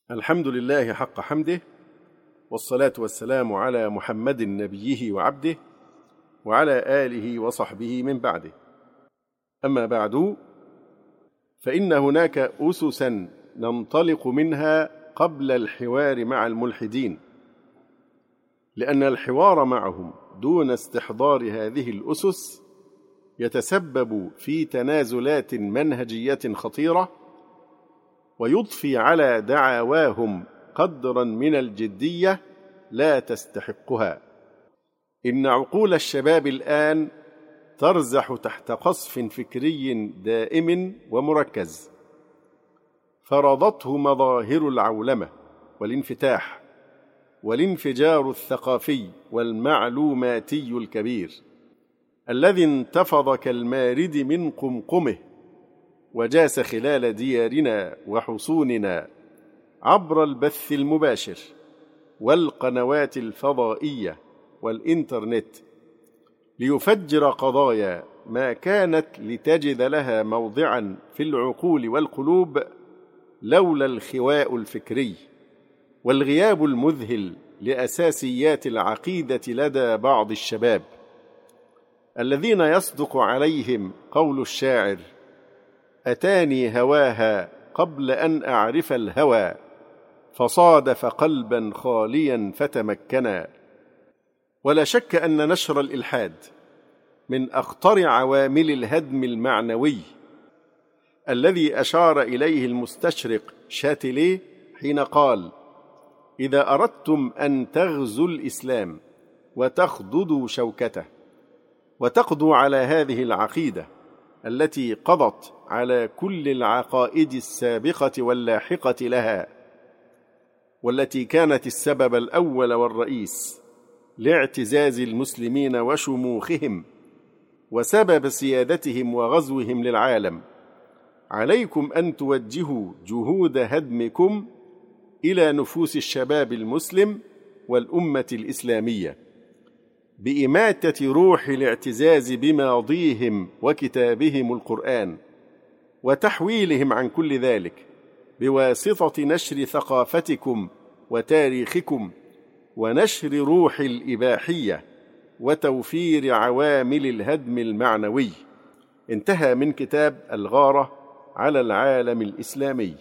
الحمد لله حق حمده، والصلاة والسلام على محمد نبيه وعبده، وعلى آله وصحبه من بعده. أما بعد، فإن هناك أسسا ننطلق منها قبل الحوار مع الملحدين، لأن الحوار معهم دون استحضار هذه الأسس يتسبب في تنازلات منهجية خطيرة، ويضفي على دعواهم قدرا من الجدية لا تستحقها. إن عقول الشباب الآن ترزح تحت قصف فكري دائم ومركز فرضته مظاهر العولمة والانفتاح والانفجار الثقافي والمعلوماتي الكبير الذي انتفض كالمارد من قمقمه وجاس خلال ديارنا وحصوننا عبر البث المباشر والقنوات الفضائية والإنترنت، ليفجر قضايا ما كانت لتجد لها موضعا في العقول والقلوب لولا الخواء الفكري والغياب المذهل لأساسيات العقيدة لدى بعض الشباب الذين يصدق عليهم قول الشاعر: أتاني هواها قبل أن أعرف الهوى، فصادف قلبا خاليا فتمكنا. ولا شك أن نشر الإلحاد من أخطر عوامل الهدم المعنوي الذي أشار إليه المستشرق شاتيليه حين قال: إذا أردتم أن تغزوا الإسلام وتخضدوا شوكته وتقضوا على هذه العقيدة التي قضت على كل العقائد السابقة واللاحقة لها، والتي كانت السبب الأول والرئيس لاعتزاز المسلمين وشموخهم وسبب سيادتهم وغزوهم للعالم، عليكم أن توجهوا جهود هدمكم إلى نفوس الشباب المسلم والأمة الإسلامية بإماتة روح الاعتزاز بماضيهم وكتابهم القرآن، وتحويلهم عن كل ذلك بواسطة نشر ثقافتكم وتاريخكم ونشر روح الإباحية وتوفير عوامل الهدم المعنوي. انتهى من كتاب الغارة على العالم الإسلامي.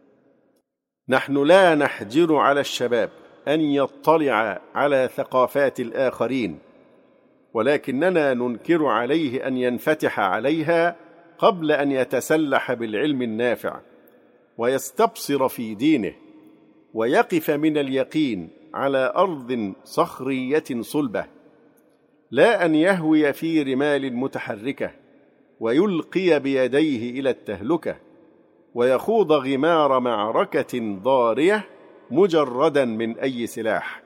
نحن لا نحجر على الشباب أن يطلع على ثقافات الآخرين، ولكننا ننكر عليه أن ينفتح عليها قبل أن يتسلح بالعلم النافع ويستبصر في دينه ويقف من اليقين على أرض صخرية صلبة، لا أن يهوي في رمال متحركة ويلقي بيديه إلى التهلكة ويخوض غمار معركة ضارية مجردا من أي سلاح.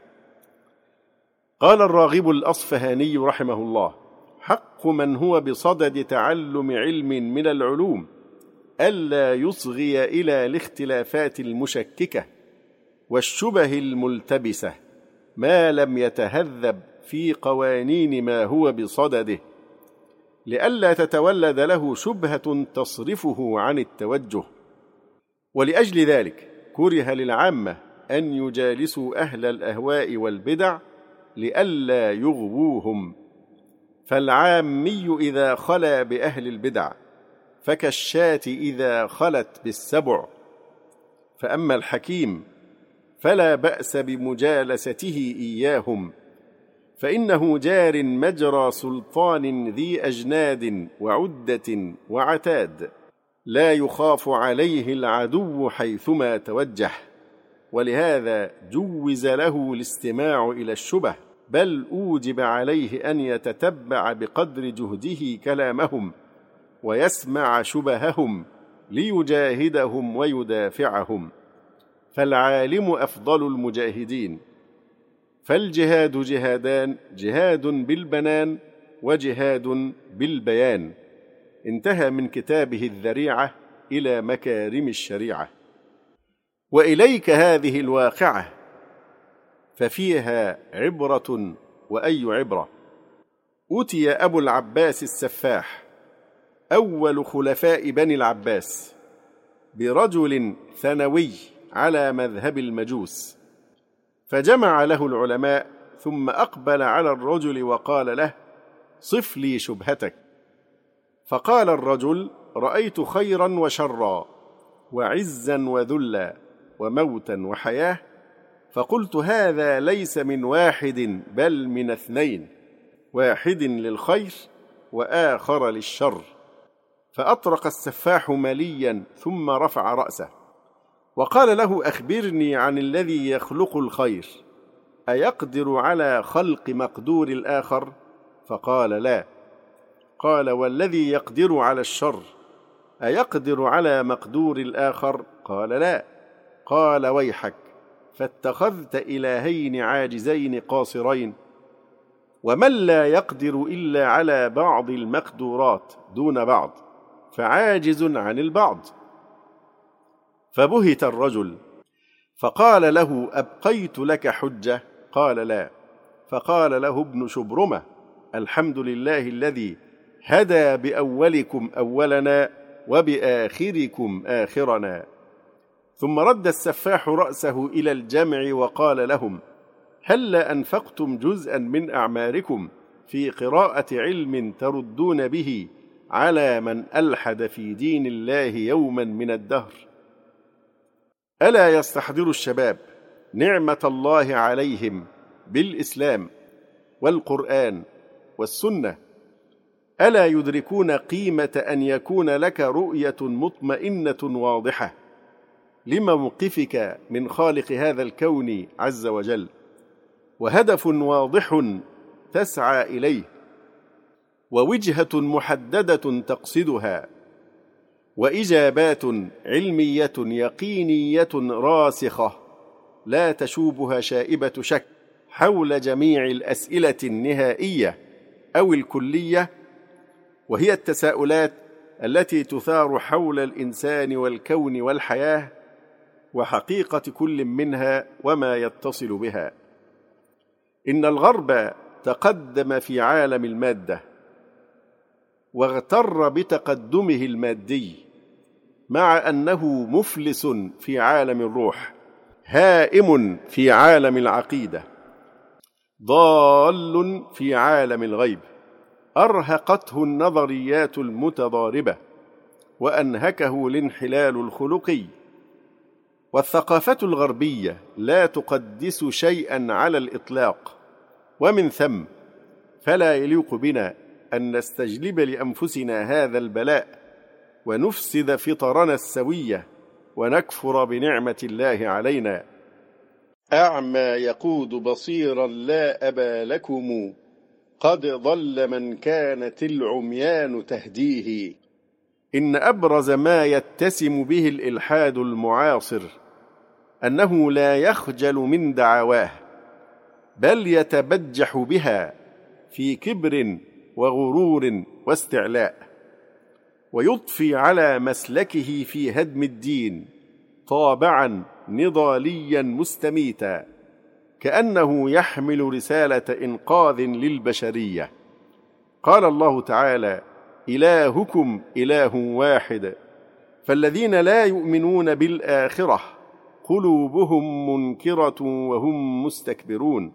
قال الراغب الأصفهاني رحمه الله: حق من هو بصدد تعلم علم من العلوم ألا يصغي إلى الاختلافات المشككة والشبه الملتبسة ما لم يتهذب في قوانين ما هو بصدده، لئلا تتولد له شبهة تصرفه عن التوجه. ولأجل ذلك كره للعامة أن يجالسوا أهل الأهواء والبدع لئلا يغووهم، فالعامي إذا خلا بأهل البدع فكالشاة إذا خلت بالسبع، فأما الحكيم فلا بأس بمجالسته إياهم، فإنه جار مجرى سلطان ذي أجناد وعدة وعتاد، لا يخاف عليه العدو حيثما توجه، ولهذا جوز له الاستماع إلى الشبه، بل أوجب عليه أن يتتبع بقدر جهده كلامهم ويسمع شبههم ليجاهدهم ويدافعهم، فالعالم أفضل المجاهدين، فالجهاد جهادان: جهاد بالبنان وجهاد بالبيان. انتهى من كتابه الذريعة إلى مكارم الشريعة. وإليك هذه الواقعة ففيها عبرة وأي عبرة. أتي أبو العباس السفاح أول خلفاء بني العباس برجل ثانوي على مذهب المجوس. فجمع له العلماء ثم أقبل على الرجل وقال له: صف لي شبهتك. فقال الرجل: رأيت خيرا وشرا وعزا وذلا وموتا وحياة، فقلت: هذا ليس من واحد بل من اثنين، واحد للخير وآخر للشر. فأطرق السفاح مليا ثم رفع رأسه وقال له: أخبرني عن الذي يخلق الخير، أيقدر على خلق مقدور الآخر؟ فقال: لا. قال: والذي يقدر على الشر أيقدر على مقدور الآخر؟ قال: لا. قال: ويحك، فاتخذت إلهين عاجزين قاصرين، ومن لا يقدر إلا على بعض المقدورات دون بعض فعاجز عن البعض. فبهت الرجل فقال له: أبقيت لك حجة؟ قال: لا. فقال له ابن شبرمة: الحمد لله الذي هدى بأولكم أولنا وبآخركم آخرنا. ثم رد السفاح رأسه إلى الجمع وقال لهم: هلا أنفقتم جزءا من أعماركم في قراءة علم تردون به على من ألحد في دين الله يوما من الدهر؟ ألا يستحضر الشباب نعمة الله عليهم بالإسلام والقرآن والسنة؟ ألا يدركون قيمة أن يكون لك رؤية مطمئنة واضحة لموقفك من خالق هذا الكون عز وجل، وهدف واضح تسعى إليه، ووجهة محددة تقصدها، وإجابات علمية يقينية راسخة لا تشوبها شائبة شك حول جميع الأسئلة النهائية أو الكلية، وهي التساؤلات التي تثار حول الإنسان والكون والحياة وحقيقة كل منها وما يتصل بها. إن الغرب تقدم في عالم المادة واغتر بتقدمه المادي، مع أنه مفلس في عالم الروح، هائم في عالم العقيدة، ضال في عالم الغيب. أرهقته النظريات المتضاربة وأنهكه الانحلال الخلقي. والثقافة الغربية لا تقدس شيئا على الإطلاق، ومن ثم فلا يليق بنا أن نستجلب لأنفسنا هذا البلاء ونفسد فطرنا السوية ونكفر بنعمة الله علينا. أعمى يقود بصيرا لا أبا لكم، قد ضل من كانت العميان تهديه. إن أبرز ما يتسم به الإلحاد المعاصر أنه لا يخجل من دعواه، بل يتبجح بها في كبر وغرور واستعلاء، ويضفي على مسلكه في هدم الدين طابعا نضاليا مستميتا، كأنه يحمل رسالة إنقاذ للبشرية. قال الله تعالى: إلهكم إله واحد، فالذين لا يؤمنون بالآخرة قلوبهم منكرة وهم مستكبرون.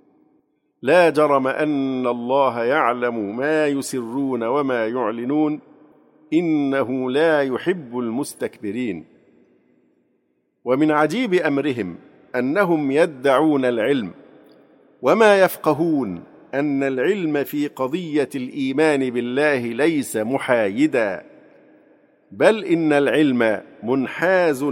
لا جرم أن الله يعلم ما يسرون وما يعلنون، إنه لا يحب المستكبرين. ومن عجيب أمرهم أنهم يدعون العلم وما يفقهون أن العلم في قضية الإيمان بالله ليس محايدا، بل إن العلم منحاز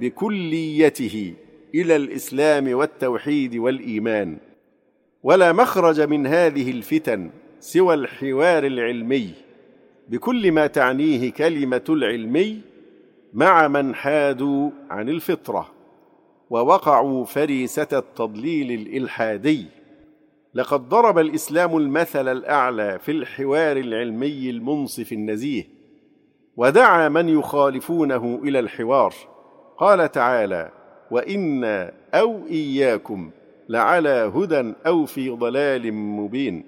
بكليته إلى الإسلام والتوحيد والإيمان. ولا مخرج من هذه الفتن سوى الحوار العلمي بكل ما تعنيه كلمة العلمي مع من حادوا عن الفطرة ووقعوا فريسة التضليل الإلحادي. لقد ضرب الإسلام المثل الأعلى في الحوار العلمي المنصف النزيه، ودعا من يخالفونه إلى الحوار. قال تعالى: وإنا أو إياكم لعلى هدى أو في ضلال مبين.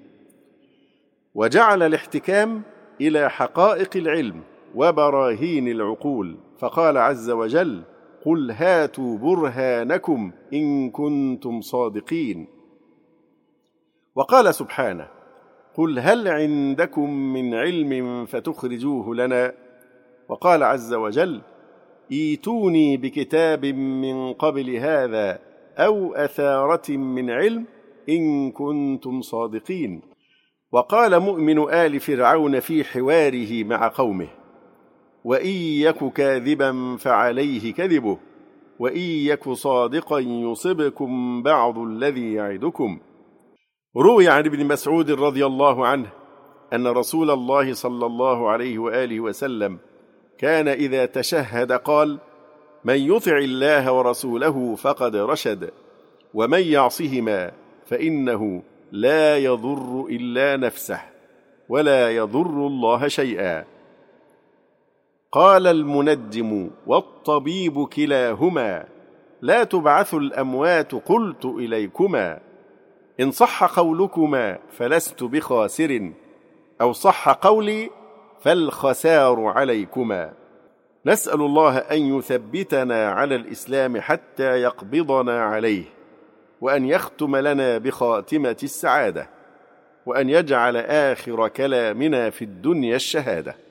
وجعل الاحتكام إلى حقائق العلم وبراهين العقول، فقال عز وجل: قل هاتوا برهانكم إن كنتم صادقين. وقال سبحانه: قل هل عندكم من علم فتخرجوه لنا. وقال عز وجل: ايتوني بكتاب من قبل هذا أو أثارة من علم إن كنتم صادقين. وقال مؤمن آل فرعون في حواره مع قومه: وإن يك كاذبا فعليه كذبه وإن يك صادقا يصبكم بعض الذي يعدكم. روي عن ابن مسعود رضي الله عنه أن رسول الله صلى الله عليه وآله وسلم كان إذا تشهد قال: من يطع الله ورسوله فقد رشد ومن يعصهما فإنه لا يضر إلا نفسه ولا يضر الله شيئا. قال المنجم والطبيب كلاهما: لا تبعث الأموات قلت إليكما، إن صح قولكما فلست بخاسر، أو صح قولي فالخسار عليكما. نسأل الله أن يثبتنا على الإسلام حتى يقبضنا عليه، وأن يختم لنا بخاتمة السعادة، وأن يجعل آخر كلامنا في الدنيا الشهادة.